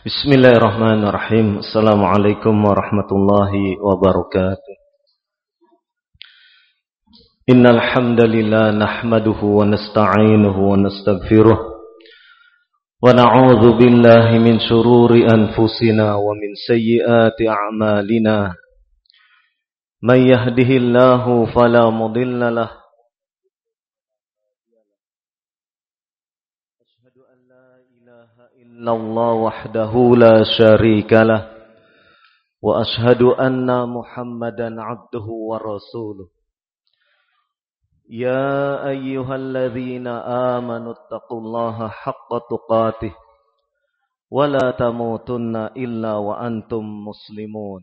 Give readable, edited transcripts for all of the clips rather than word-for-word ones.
Bismillahirrahmanirrahim. Assalamualaikum warahmatullahi wabarakatuh. Innal hamdalillah nahmaduhu wa nasta'inuhu wa nastaghfiruh wa na'udzu billahi min shururi anfusina wa min sayyiati a'malina. May yahdihillahu fala mudilla lahu illallah wahdahu la syarika lah wa ashhadu anna Muhammadan abduhu wa rasuluh. Ya ayyuhalladzina amanu taqullaha haqqa tuqatih wa la tamutunna illa wa antum muslimun.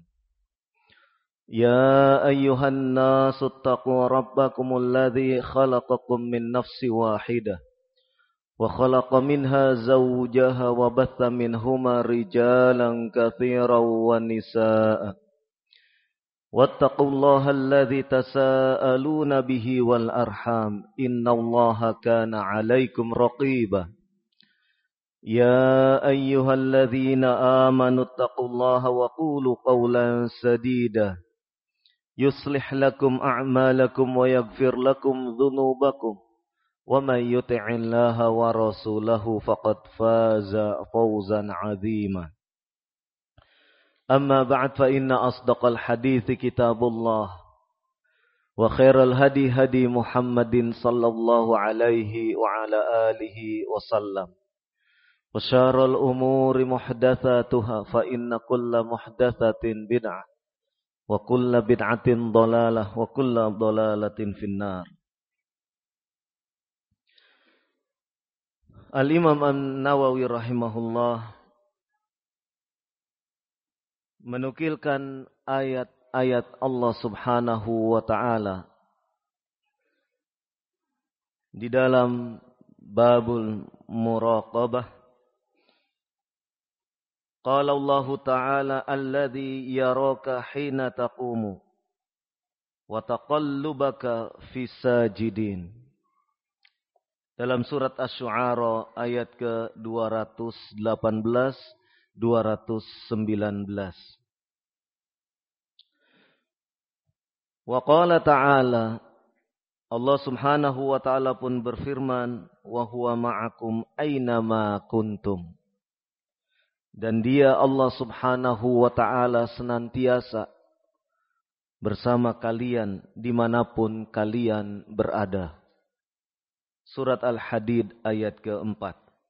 Ya ayyuhan nasu taqu rabbakumul ladzi khalaqakum min nafsin wahidah وخلق منها زوجها وبث منهما رجالا كثيرا ونساء واتقوا الله الذي تساءلون به والأرحام إن الله كان عليكم رقيبا يا أيها الذين آمنوا اتقوا الله وقولوا قولا سديدا يصلح لكم أعمالكم ويغفر لكم ذنوبكم وَمَن يُطِعِ اللَّهَ وَرَسُولَهُ فَقَدْ فَازَ فَوْزًا عَظِيمًا. أما بعد فإن أصدق الحديث كتاب الله وخير الهدي هدي محمد صلى الله عليه وعلى آله وسلم وشر الأمور محدثاتها فإن كل محدثة بدعة وكل بدعة ضلالة وكل ضلالة في النار. Al-Imam An-Nawawi rahimahullah menukilkan ayat-ayat Allah subhanahu wa ta'ala di dalam babul muraqabah. Qala Allah ta'ala alladhi yaraka hina taqumu wa taqallubaka fis sajidin. Dalam surat Asy-Syu'ara ayat ke-218, 219. Wa qala ta'ala, Allah subhanahu wa ta'ala pun berfirman, wa huwa ma'akum aynama kuntum. Dan dia Allah subhanahu wa ta'ala senantiasa bersama kalian dimanapun kalian berada. Surat Al-Hadid ayat ke-4.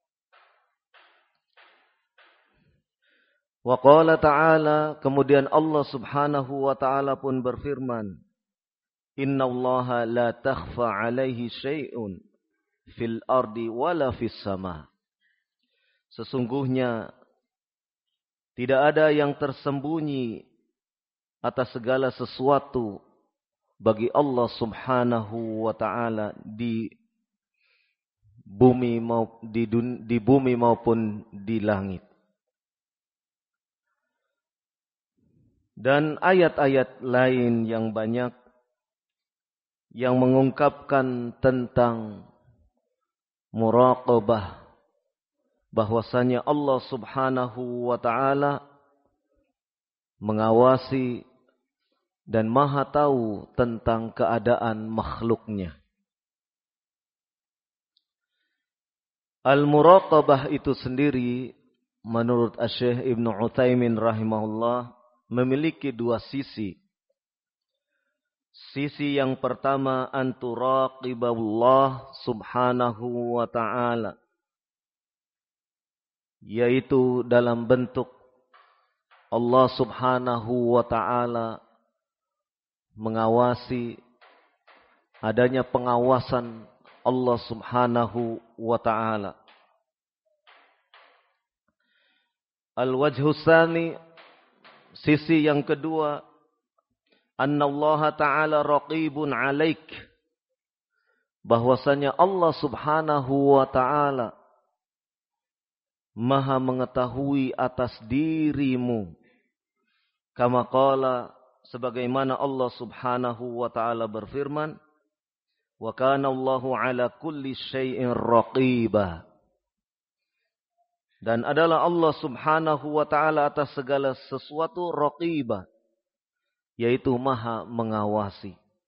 Wa qala ta'ala, kemudian Allah subhanahu wa ta'ala pun berfirman, Inna allaha la takhfa alaihi syai'un fil ardi wala fis sama. Sesungguhnya tidak ada yang tersembunyi atas segala sesuatu bagi Allah subhanahu wa ta'ala di bumi maupun di langit. Dan ayat-ayat lain yang banyak yang mengungkapkan tentang muraqabah, bahwasanya Allah subhanahu wa ta'ala mengawasi dan maha tahu tentang keadaan makhluknya. Al-muraqabah itu sendiri menurut Asy-Syaikh Ibnu Utsaimin rahimahullah memiliki dua sisi. Sisi yang pertama anturaqiballah subhanahu wa ta'ala, yaitu dalam bentuk Allah subhanahu wa ta'ala mengawasi, adanya pengawasan Allah subhanahu wa ta'ala. Al-wajhu tsani, sisi yang kedua, annallaha ta'ala raqibun 'alaik, bahwasanya Allah subhanahu wa ta'ala maha mengetahui atas dirimu. Kama qala, sebagaimana Allah subhanahu wa ta'ala berfirman, wa kana Allahu ala kulli syai'in raqiba. Dan adalah Allah subhanahu wa ta'ala atas segala sesuatu raqibah, yaitu maha mengawasi.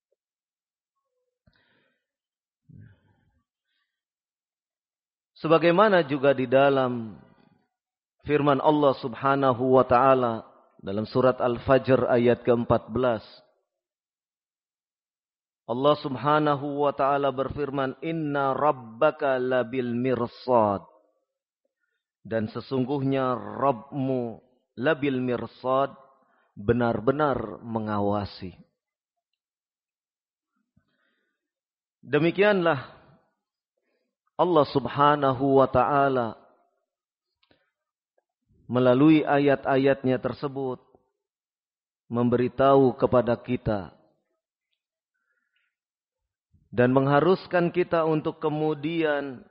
Sebagaimana juga di dalam firman Allah subhanahu wa ta'ala dalam surat Al-Fajr ayat ke-14. Allah subhanahu wa ta'ala berfirman, Inna rabbaka labil mirsad. Dan sesungguhnya Rabbmu labil mirsad, benar-benar mengawasi. Demikianlah Allah subhanahu wa ta'ala melalui ayat-ayatnya tersebut memberitahu kepada kita dan mengharuskan kita untuk kemudian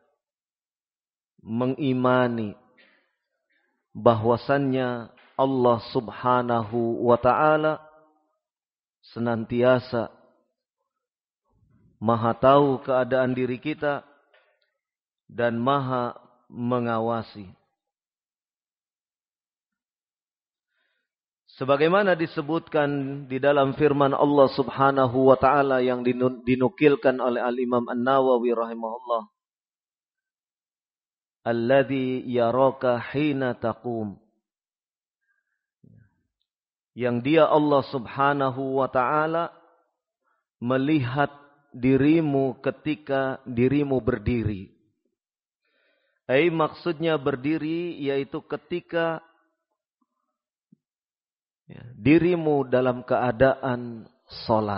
mengimani bahwasannya Allah subhanahu wa ta'ala senantiasa maha tahu keadaan diri kita dan maha mengawasi. Sebagaimana disebutkan di dalam firman Allah subhanahu wa ta'ala yang dinukilkan oleh Al-Imam An-Nawawi rahimahullah. Alladhi yaraka hina taqum. Yang dia Allah subhanahu wa ta'ala melihat dirimu ketika dirimu berdiri. Maksudnya berdiri yaitu ketika dirimu dalam keadaan salat.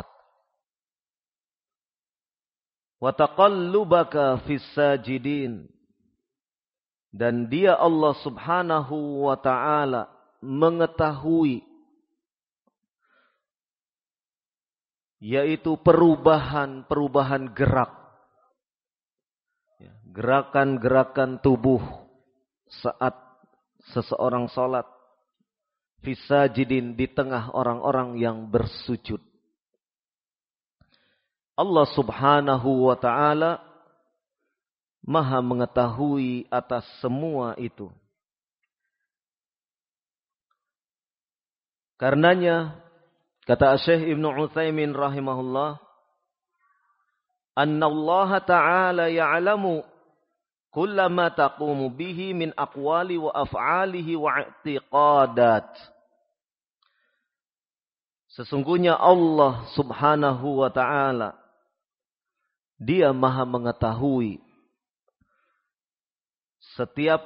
Wa taqallubaka fis sajidin. Dan dia Allah subhanahu wa ta'ala mengetahui yaitu perubahan gerak. Gerakan-gerakan tubuh saat seseorang salat. Fisajidin, di tengah orang-orang yang bersujud. Allah subhanahu wa ta'ala maha mengetahui atas semua itu. Karenanya, kata Syekh Ibnu Utsaimin rahimahullah, Anna Allah ta'ala ya'lamu kullama taqumu bihi min aqwali wa af'alihi wa i'tiqadat. Sesungguhnya Allah subhanahu wa ta'ala, dia maha mengetahui setiap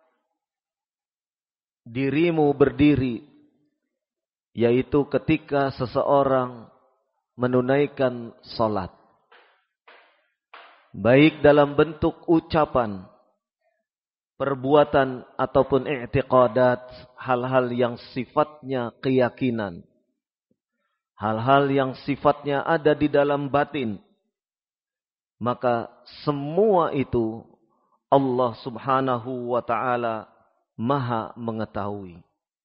dirimu berdiri, yaitu ketika seseorang menunaikan salat. Baik dalam bentuk ucapan, perbuatan, ataupun i'tiqadat, hal-hal yang sifatnya keyakinan. Hal-hal yang sifatnya ada di dalam batin. Maka semua itu Allah subhanahu wa ta'ala maha mengetahui.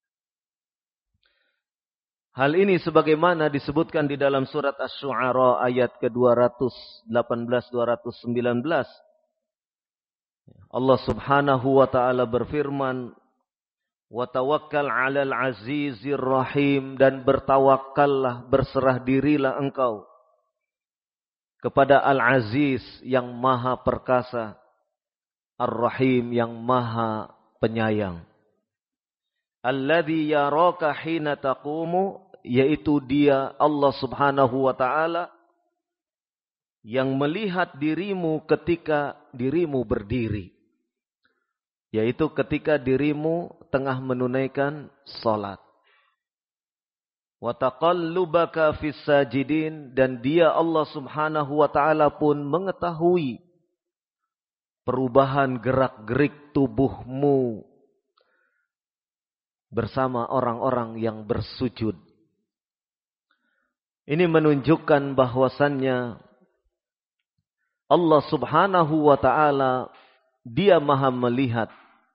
Hal ini sebagaimana disebutkan di dalam surat Asy-Syu'ara ayat ke-218-219. Allah subhanahu wa ta'ala berfirman, wa tawakkal 'alal 'azizir rahim, dan bertawakkallah, berserah dirilah engkau kepada Al-Aziz yang maha perkasa, Ar-Rahim yang maha penyayang. Alladzi yaraka hina taqumu, yaitu dia Allah subhanahu wa ta'ala yang melihat dirimu ketika dirimu berdiri, yaitu ketika dirimu tengah menunaikan salat. Wa taqallubaka fis sajidin, dan dia Allah subhanahu wa ta'ala pun mengetahui perubahan gerak-gerik tubuhmu bersama orang-orang yang bersujud. Ini menunjukkan bahwasannya Allah subhanahu wa ta'ala dia maha melihat.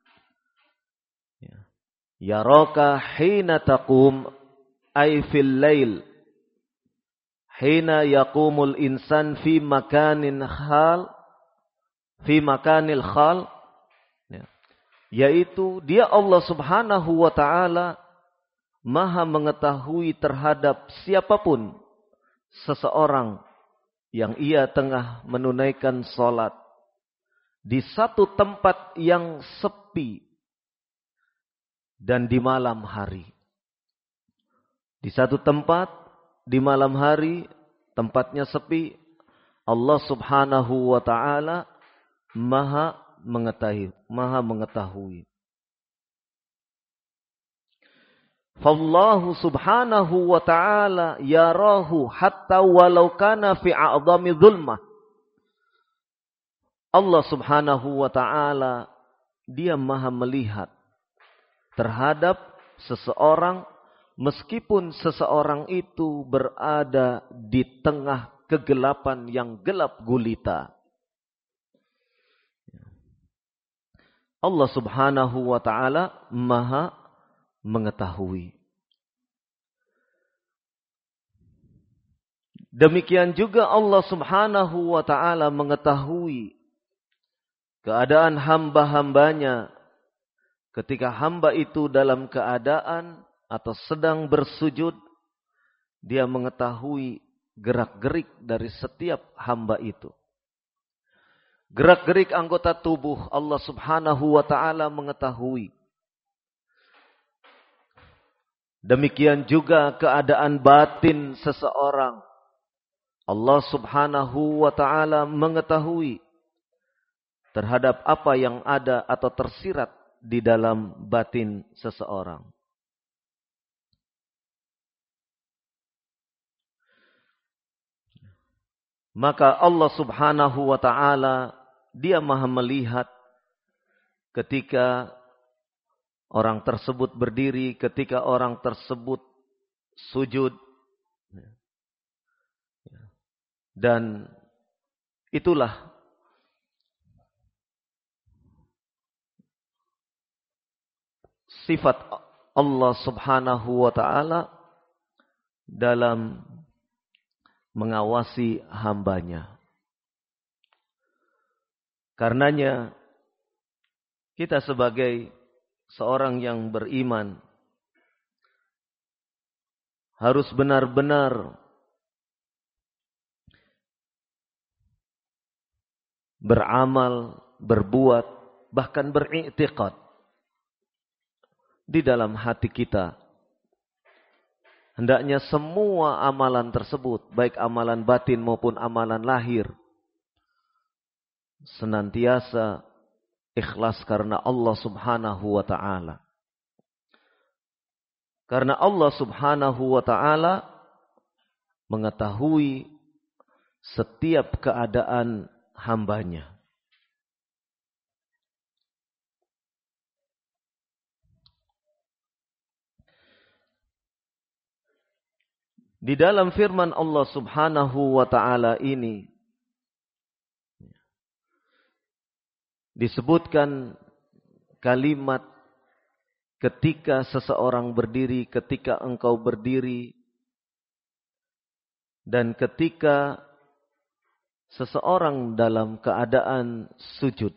Yaraka hina taqum ay fil lail. Hina yaqumul insan fi makanil khal. Yaitu dia Allah subhanahu wa ta'ala maha mengetahui terhadap siapapun seseorang yang ia tengah menunaikan salat di satu tempat yang sepi dan di malam hari. Di satu tempat di malam hari, tempatnya sepi, Allah subhanahu wa ta'ala maha mengetahui. Fallahu subhanahu wa ta'ala yarahu hatta walau kana fi a'zami dhulmah. Allah subhanahu wa ta'ala dia maha melihat terhadap seseorang meskipun seseorang itu berada di tengah kegelapan yang gelap gulita. Allah subhanahu wa ta'ala maha mengetahui. Demikian juga Allah subhanahu wa ta'ala mengetahui keadaan hamba-hambanya ketika hamba itu dalam keadaan atau sedang bersujud. Dia mengetahui gerak-gerik dari setiap hamba itu. Gerak-gerik anggota tubuh Allah subhanahu wa ta'ala mengetahui. Demikian juga keadaan batin seseorang. Allah subhanahu wa ta'ala mengetahui terhadap apa yang ada atau tersirat di dalam batin seseorang. Maka Allah subhanahu wa ta'ala dia maha melihat ketika orang tersebut berdiri, ketika orang tersebut sujud. Dan itulah sifat Allah subhanahu wa ta'ala dalam mengawasi hambanya. Karenanya kita sebagai seorang yang beriman harus benar-benar beramal, berbuat, bahkan beriktikad di dalam hati kita. Hendaknya semua amalan tersebut, baik amalan batin maupun amalan lahir, senantiasa ikhlas karena Allah subhanahu wa ta'ala. Karena Allah subhanahu wa ta'ala mengetahui setiap keadaan hambanya. Di dalam firman Allah subhanahu wa ta'ala ini disebutkan kalimat ketika seseorang berdiri, ketika engkau berdiri, dan ketika seseorang dalam keadaan sujud.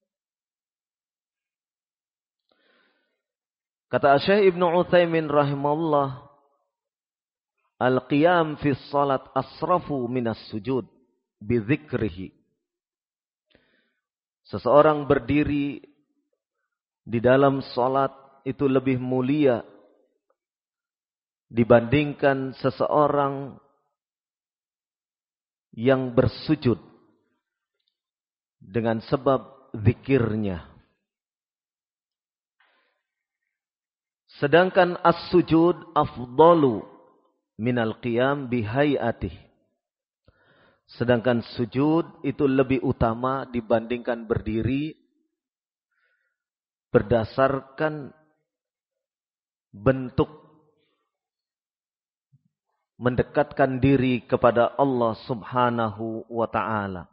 Kata Syekh Ibnu Utsaimin rahimahullah, al-qiyam fi salat asrafu minas sujud bi dzikrihi. Seseorang berdiri di dalam salat itu lebih mulia dibandingkan seseorang yang bersujud dengan sebab zikirnya. Sedangkan as-sujud afdalu minal qiyam bihayatih. Sedangkan sujud itu lebih utama dibandingkan berdiri berdasarkan bentuk mendekatkan diri kepada Allah subhanahu wa ta'ala.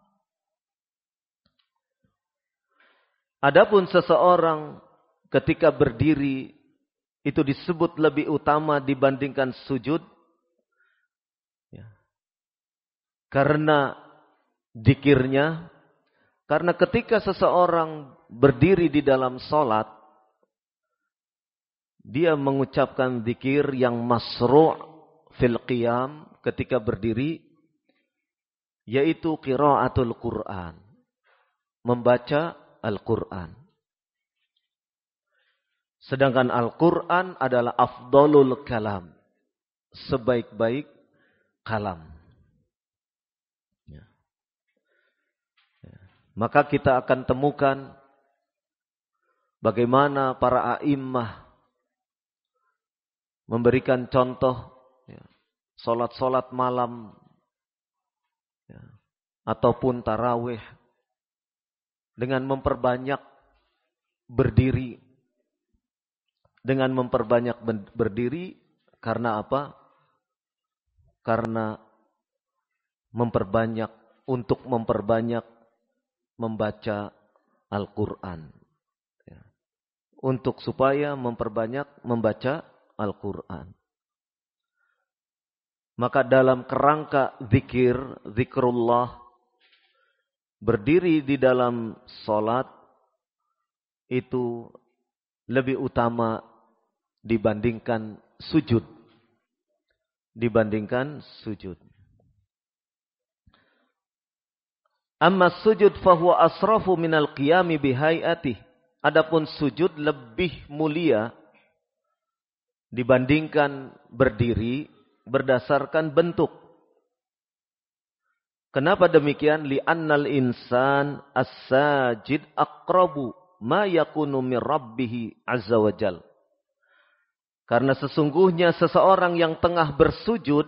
Adapun seseorang ketika berdiri itu disebut lebih utama dibandingkan sujud. Karena dzikirnya, Karena ketika seseorang berdiri di dalam salat, dia mengucapkan zikir yang masru' fil qiyam ketika berdiri, yaitu qiraatul Quran, membaca Al-Quran. Sedangkan Al-Quran adalah afdalul kalam, sebaik-baik kalam. Maka kita akan temukan bagaimana para a'immah memberikan contoh solat-solat malam ataupun tarawih dengan memperbanyak berdiri. Dengan memperbanyak berdiri karena apa? Karena untuk memperbanyak membaca Al-Quran. Untuk supaya memperbanyak membaca Al-Quran. Maka dalam kerangka zikrullah, berdiri di dalam salat itu lebih utama dibandingkan sujud. Amma sujud fahuwa asrafu minal qiyami bihayatih. Adapun sujud lebih mulia dibandingkan berdiri berdasarkan bentuk. Kenapa demikian? Li'annal insan as-sajid aqrabu ma yakunu min rabbih azza wa jal. Karena sesungguhnya seseorang yang tengah bersujud,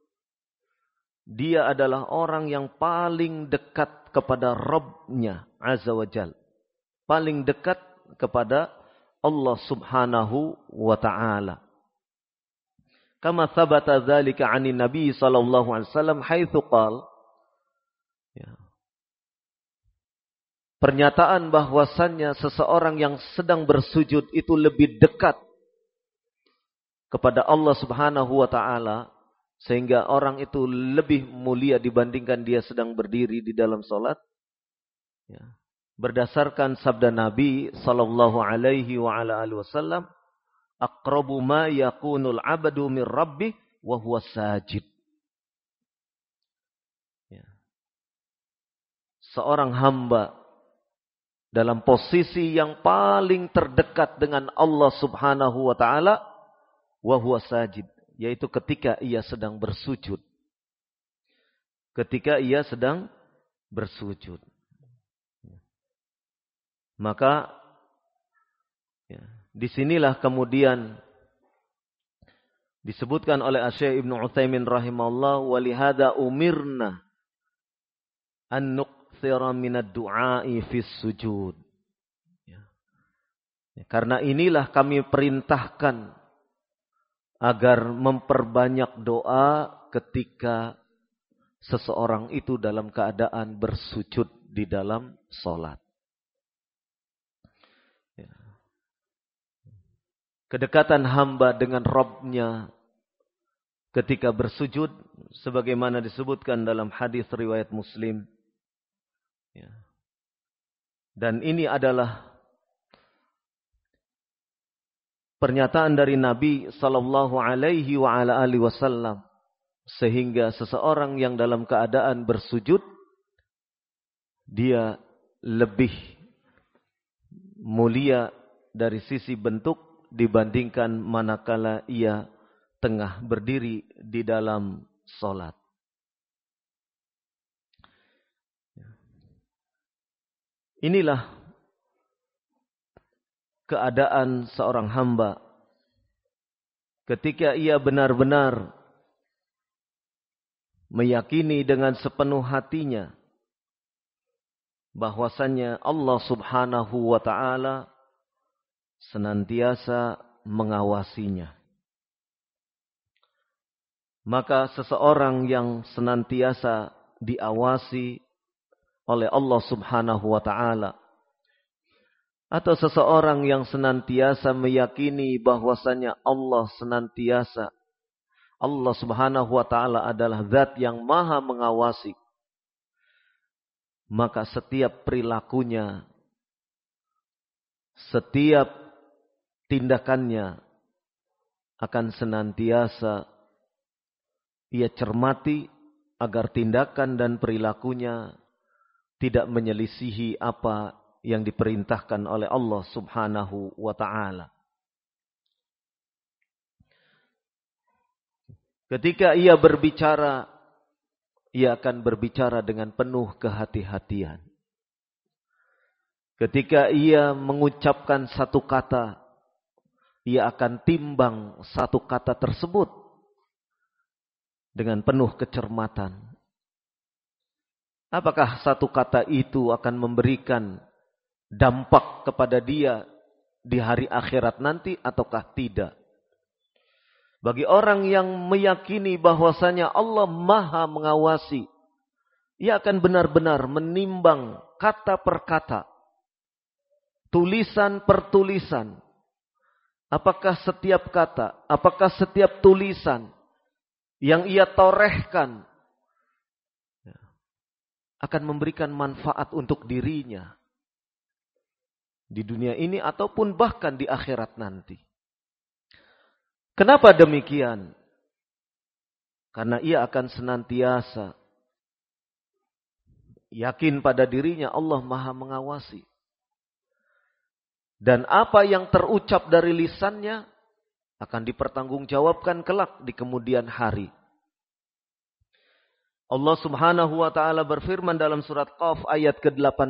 dia adalah orang yang paling dekat kepada Rabb-Nya azza wa jal. Paling dekat kepada Allah subhanahu wa ta'ala. Kama thabata dzalika 'anin Nabi sallallahu alaihi wasallam haitsu qala, pernyataan bahwasannya seseorang yang sedang bersujud itu lebih dekat kepada Allah subhanahu wa ta'ala, sehingga orang itu lebih mulia dibandingkan dia sedang berdiri di dalam salat. Berdasarkan sabda Nabi sallallahu alaihi wa ala alihi wasallam, aqrabu ma yakunul 'abdu min rabbih wa huwa sajid. Seorang hamba dalam posisi yang paling terdekat dengan Allah subhanahu wa ta'ala wa huwa sajid, yaitu ketika ia sedang bersujud. Maka disinilah kemudian disebutkan oleh Syekh Ibnu Utsaimin rahimahullah, walihada umirna an nuqthira minad du'a'i fis sujud. Karena inilah kami perintahkan agar memperbanyak doa ketika seseorang itu dalam keadaan bersujud di dalam salat. Kedekatan hamba dengan Rabb-Nya ketika bersujud, sebagaimana disebutkan dalam hadis riwayat Muslim. Dan ini adalah pernyataan dari Nabi sallallahu alaihi wa ala alihi wasallam, sehingga seseorang yang dalam keadaan bersujud, dia lebih mulia dari sisi bentuk dibandingkan manakala ia tengah berdiri di dalam salat. Inilah keadaan seorang hamba ketika ia benar-benar meyakini dengan sepenuh hatinya bahwasannya Allah subhanahu wa ta'ala senantiasa mengawasinya. Maka seseorang yang senantiasa diawasi oleh Allah subhanahu wa ta'ala, atau seseorang yang senantiasa meyakini bahwasannya Allah subhanahu wa ta'ala adalah zat yang maha mengawasi, maka setiap perilakunya, setiap tindakannya akan senantiasa ia cermati agar tindakan dan perilakunya tidak menyelisihi apa yang diperintahkan oleh Allah Subhanahu wa ta'ala. Ketika ia berbicara, ia akan berbicara dengan penuh kehati-hatian. Ketika ia mengucapkan satu kata, ia akan timbang satu kata tersebut dengan penuh kecermatan. Apakah satu kata itu akan memberikan dampak kepada dia di hari akhirat nanti ataukah tidak? Bagi orang yang meyakini bahwasanya Allah Maha mengawasi, ia akan benar-benar menimbang kata per kata, tulisan per tulisan. Apakah setiap kata, apakah setiap tulisan yang ia torehkan akan memberikan manfaat untuk dirinya di dunia ini ataupun bahkan di akhirat nanti. Kenapa demikian? Karena ia akan senantiasa yakin pada dirinya Allah Maha mengawasi. Dan apa yang terucap dari lisannya akan dipertanggungjawabkan kelak di kemudian hari. Allah Subhanahu wa ta'ala berfirman dalam surat Qaf ayat ke-18.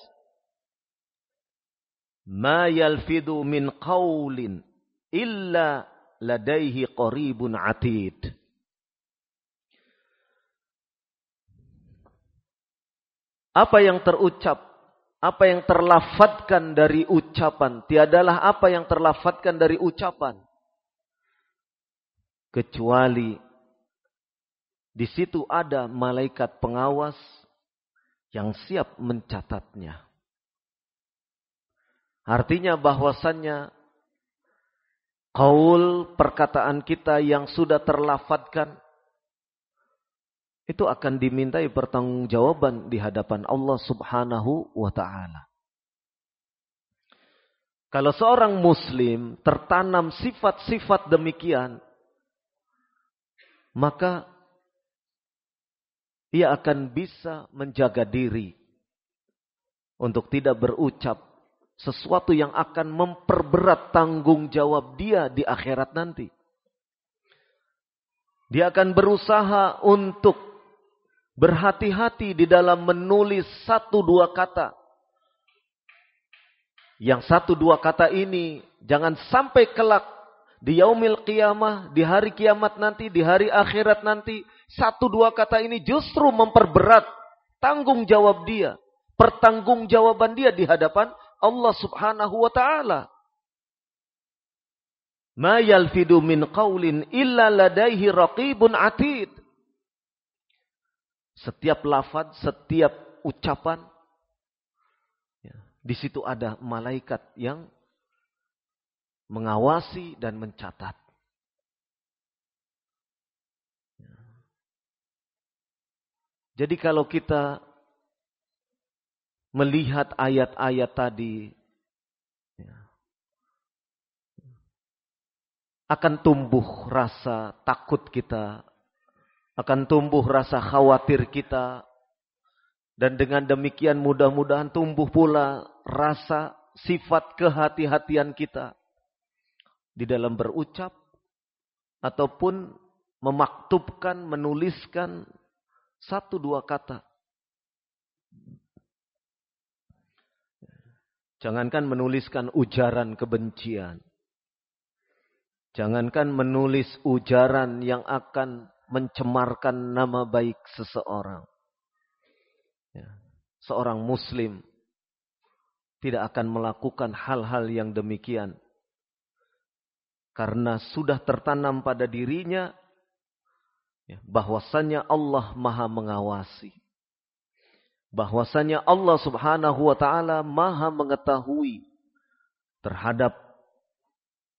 Ma yalfidu min qawlin illa ladaihi qaribun atid. Apa yang terucap, apa yang terlafadzkan dari ucapan, tiadalah apa yang terlafadzkan dari ucapan, kecuali di situ ada malaikat pengawas yang siap mencatatnya. Artinya bahwasannya qaul, perkataan kita yang sudah terlafadzkan itu akan dimintai pertanggungjawaban di hadapan Allah Subhanahu wa ta'ala. Kalau seorang muslim tertanam sifat-sifat demikian, maka ia akan bisa menjaga diri untuk tidak berucap sesuatu yang akan memperberat tanggung jawab dia di akhirat nanti. Dia akan berusaha untuk berhati-hati di dalam menulis satu dua kata. Yang satu dua kata ini jangan sampai kelak di yaumil qiyamah, di hari kiamat nanti, di hari akhirat nanti, satu dua kata ini justru memperberat tanggung jawab dia, pertanggungjawaban dia di hadapan Allah Subhanahu wa ta'ala. Ma yalfidu min qaulin illa ladaihi raqibun atid. Setiap lafaz, setiap ucapan, di situ ada malaikat yang mengawasi dan mencatat. Jadi kalau kita melihat ayat-ayat tadi, akan tumbuh rasa takut kita, akan tumbuh rasa khawatir kita, dan dengan demikian mudah-mudahan tumbuh pula rasa sifat kehati-hatian kita di dalam berucap ataupun memaktubkan, menuliskan satu dua kata. Jangankan menuliskan ujaran kebencian. Jangankan menulis ujaran yang akan mencemarkan nama baik seseorang. Seorang muslim tidak akan melakukan hal-hal yang demikian. Karena sudah tertanam pada dirinya bahwasannya Allah Maha mengawasi. Bahwasannya Allah Subhanahu wa ta'ala Maha mengetahui terhadap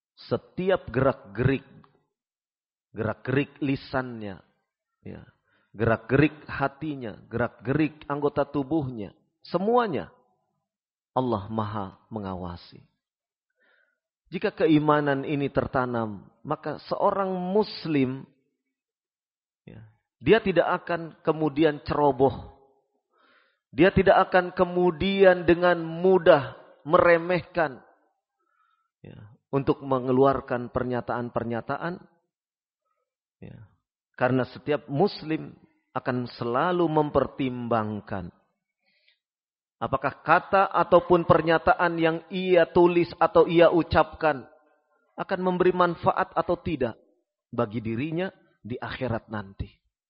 setiap gerak-gerik lisannya, gerak-gerik hatinya, gerak-gerik anggota tubuhnya, semuanya Allah Maha mengawasi. Jika keimanan ini tertanam, maka seorang muslim, dia tidak akan kemudian ceroboh. Dia tidak akan kemudian dengan mudah meremehkan untuk mengeluarkan pernyataan-pernyataan. Karena setiap muslim akan selalu mempertimbangkan apakah kata ataupun pernyataan yang ia tulis atau ia ucapkan akan memberi manfaat atau tidak bagi dirinya di akhirat nanti.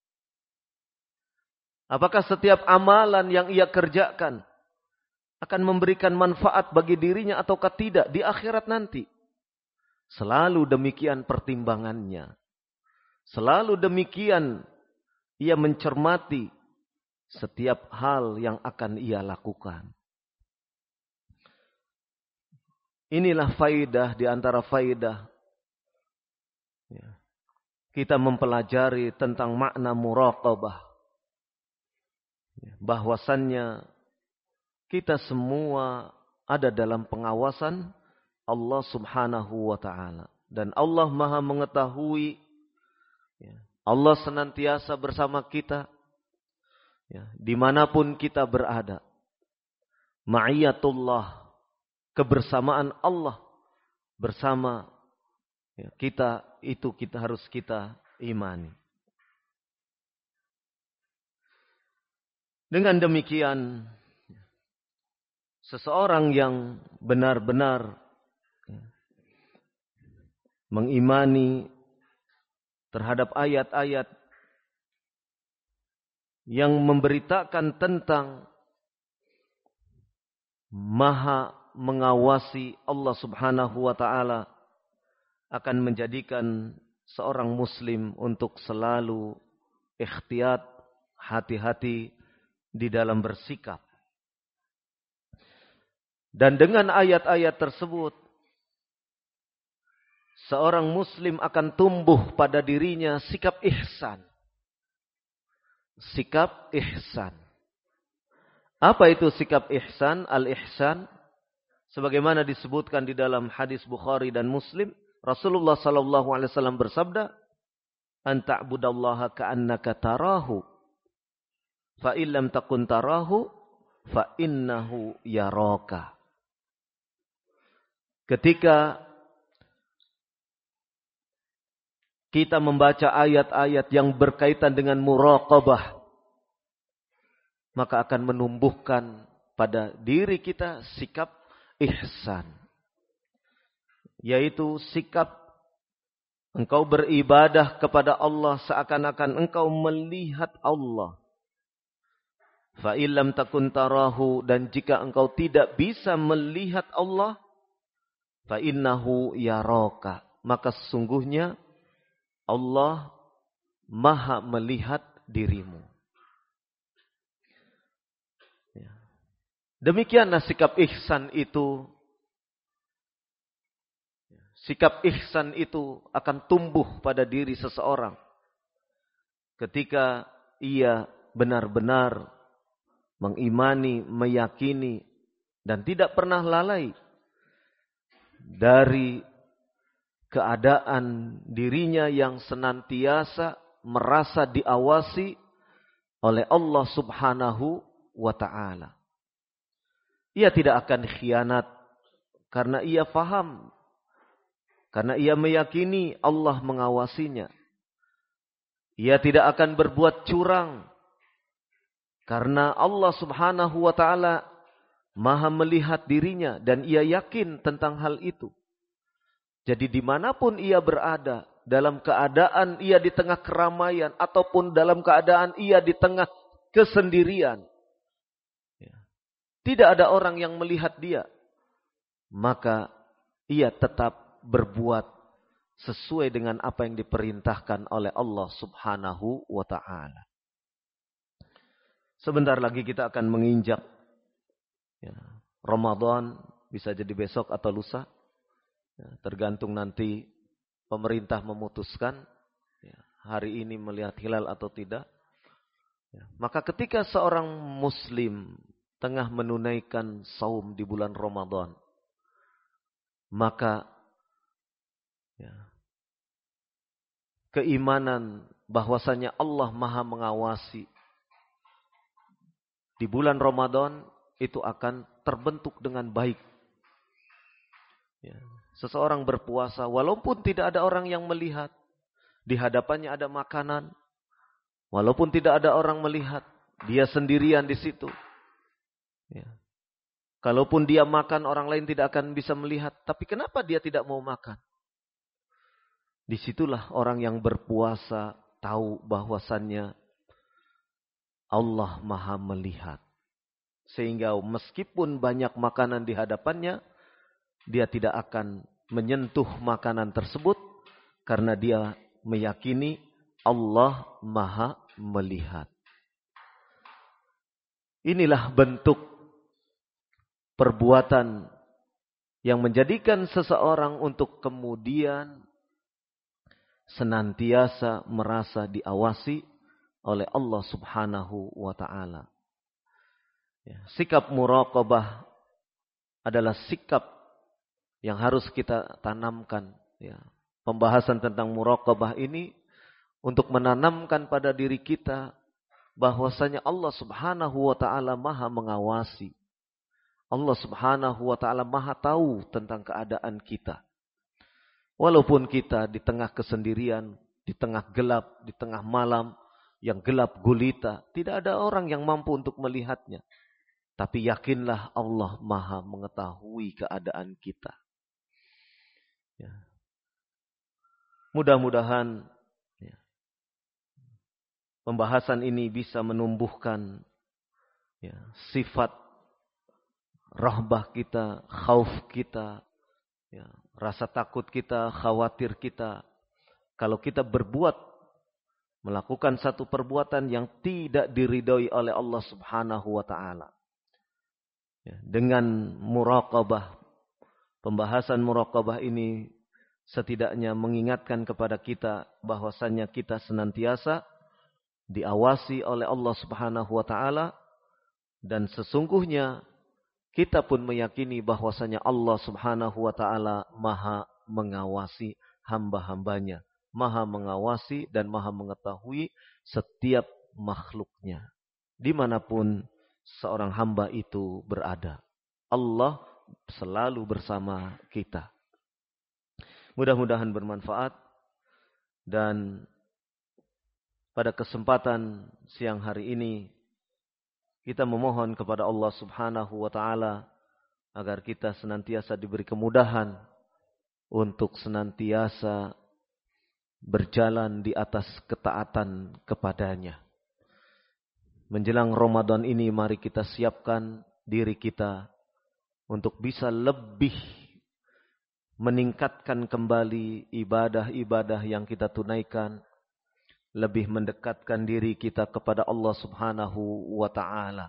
Apakah setiap amalan yang ia kerjakan akan memberikan manfaat bagi dirinya ataukah tidak di akhirat nanti. Selalu demikian pertimbangannya. Selalu demikian ia mencermati setiap hal yang akan ia lakukan. Inilah faidah di antara faidah. Kita mempelajari tentang makna muraqabah. Bahwasannya kita semua ada dalam pengawasan Allah Subhanahu wa ta'ala. Dan Allah Maha mengetahui. Allah senantiasa bersama kita. Dimanapun kita berada. Ma'iyatullah. Kebersamaan Allah bersama kita, itu kita harus kita imani. Dengan demikian, seseorang yang benar-benar mengimani terhadap ayat-ayat yang memberitakan tentang Maha mengawasi Allah Subhanahu wa ta'ala, akan menjadikan seorang muslim untuk selalu ikhtiyat, hati-hati di dalam bersikap. Dan dengan ayat-ayat tersebut, seorang muslim akan tumbuh pada dirinya sikap ihsan. Sikap ihsan. Apa itu sikap ihsan? Al-ihsan, sebagaimana disebutkan di dalam hadis Bukhari dan Muslim, Rasulullah sallallahu alaihi wasallam bersabda, "An ta'budallaha ka'annaka tarahu, fa illam takun tarahu, fa innahu yaraka." Ketika kita membaca ayat-ayat yang berkaitan dengan muraqabah, maka akan menumbuhkan pada diri kita sikap ihsan. Yaitu sikap engkau beribadah kepada Allah seakan-akan engkau melihat Allah. Fa illam takun tarahu, dan jika engkau tidak bisa melihat Allah, fa innahu yaraka, maka sesungguhnya Allah Maha melihat dirimu. Demikianlah sikap ihsan itu. Sikap ihsan itu akan tumbuh pada diri seseorang ketika ia benar-benar mengimani, meyakini, dan tidak pernah lalai dari keadaan dirinya yang senantiasa merasa diawasi oleh Allah Subhanahu wa ta'ala. Ia tidak akan khianat karena ia faham, karena ia meyakini Allah mengawasinya. Ia tidak akan berbuat curang karena Allah Subhanahu wa ta'ala Maha melihat dirinya dan ia yakin tentang hal itu. Jadi dimanapun ia berada, dalam keadaan ia di tengah keramaian ataupun dalam keadaan ia di tengah kesendirian, tidak ada orang yang melihat dia, maka ia tetap berbuat sesuai dengan apa yang diperintahkan oleh Allah Subhanahu wa ta'ala. Sebentar lagi kita akan menginjak Ramadan, bisa jadi besok atau lusa, tergantung nanti pemerintah memutuskan hari ini melihat hilal atau tidak. Maka ketika seorang muslim tengah menunaikan saum di bulan Ramadan, maka keimanan bahwasanya Allah Maha mengawasi di bulan Ramadan itu akan terbentuk dengan baik. Seseorang berpuasa walaupun tidak ada orang yang melihat, di hadapannya ada makanan, walaupun tidak ada orang melihat, dia sendirian di situ. Kalaupun dia makan, orang lain tidak akan bisa melihat. Tapi kenapa dia tidak mau makan? Disitulah orang yang berpuasa tahu bahwasannya Allah Maha melihat. Sehingga meskipun banyak makanan di hadapannya, dia tidak akan menyentuh makanan tersebut karena dia meyakini Allah Maha melihat. Inilah bentuk perbuatan yang menjadikan seseorang untuk kemudian senantiasa merasa diawasi oleh Allah Subhanahu wa ta'ala. Sikap muraqabah adalah sikap yang harus kita tanamkan. Pembahasan tentang muraqabah ini untuk menanamkan pada diri kita bahwasanya Allah Subhanahu wa ta'ala Maha mengawasi. Allah Subhanahu wa ta'ala Maha tahu tentang keadaan kita. Walaupun kita di tengah kesendirian, di tengah gelap, di tengah malam yang gelap gulita, tidak ada orang yang mampu untuk melihatnya. Tapi yakinlah Allah Maha mengetahui keadaan kita. Mudah-mudahan pembahasan ini bisa menumbuhkan sifat rahbah kita, khauf kita, rasa takut kita, khawatir kita. Kalau kita melakukan satu perbuatan yang tidak diridhoi oleh Allah Subhanahu wa ta'ala. Dengan muraqabah, pembahasan muraqabah ini setidaknya mengingatkan kepada kita bahwasannya kita senantiasa diawasi oleh Allah Subhanahu wa ta'ala. Dan sesungguhnya kita pun meyakini bahwasanya Allah Subhanahu wa ta'ala Maha mengawasi hamba-hambanya. Maha mengawasi dan Maha mengetahui setiap makhluknya. Dimanapun seorang hamba itu berada, Allah selalu bersama kita. Mudah-mudahan bermanfaat. Dan pada kesempatan siang hari ini kita memohon kepada Allah Subhanahu wa ta'ala agar kita senantiasa diberi kemudahan untuk senantiasa berjalan di atas ketaatan kepadanya. Menjelang Ramadan ini mari kita siapkan diri kita untuk bisa lebih meningkatkan kembali ibadah-ibadah yang kita tunaikan, lebih mendekatkan diri kita kepada Allah Subhanahu wa ta'ala.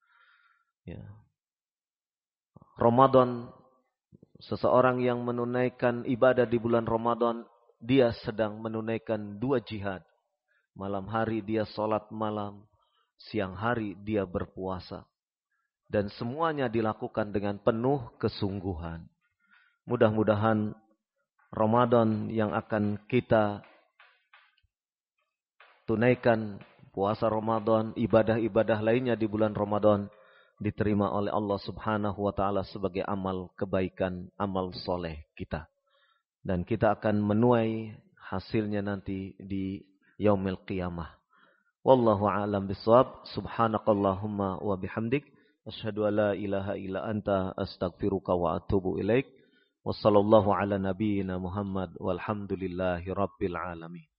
Ramadan, seseorang yang menunaikan ibadah di bulan Ramadan, dia sedang menunaikan 2 jihad. Malam hari dia sholat malam, siang hari dia berpuasa. Dan semuanya dilakukan dengan penuh kesungguhan. Mudah-mudahan Ramadan yang akan kita tunaikan, puasa Ramadan, ibadah-ibadah lainnya di bulan Ramadan, diterima oleh Allah Subhanahu wa ta'ala sebagai amal kebaikan, amal soleh kita. Dan kita akan menuai hasilnya nanti di yaumil qiyamah. Wallahu a'lam bishawab. Subhanakallahumma wa bihamdik, asyhadu an la ilaha illa anta, astaghfiruka wa atubu ilaik. Wassallallahu ala nabiyyina Muhammad walhamdulillahi rabbil alamin.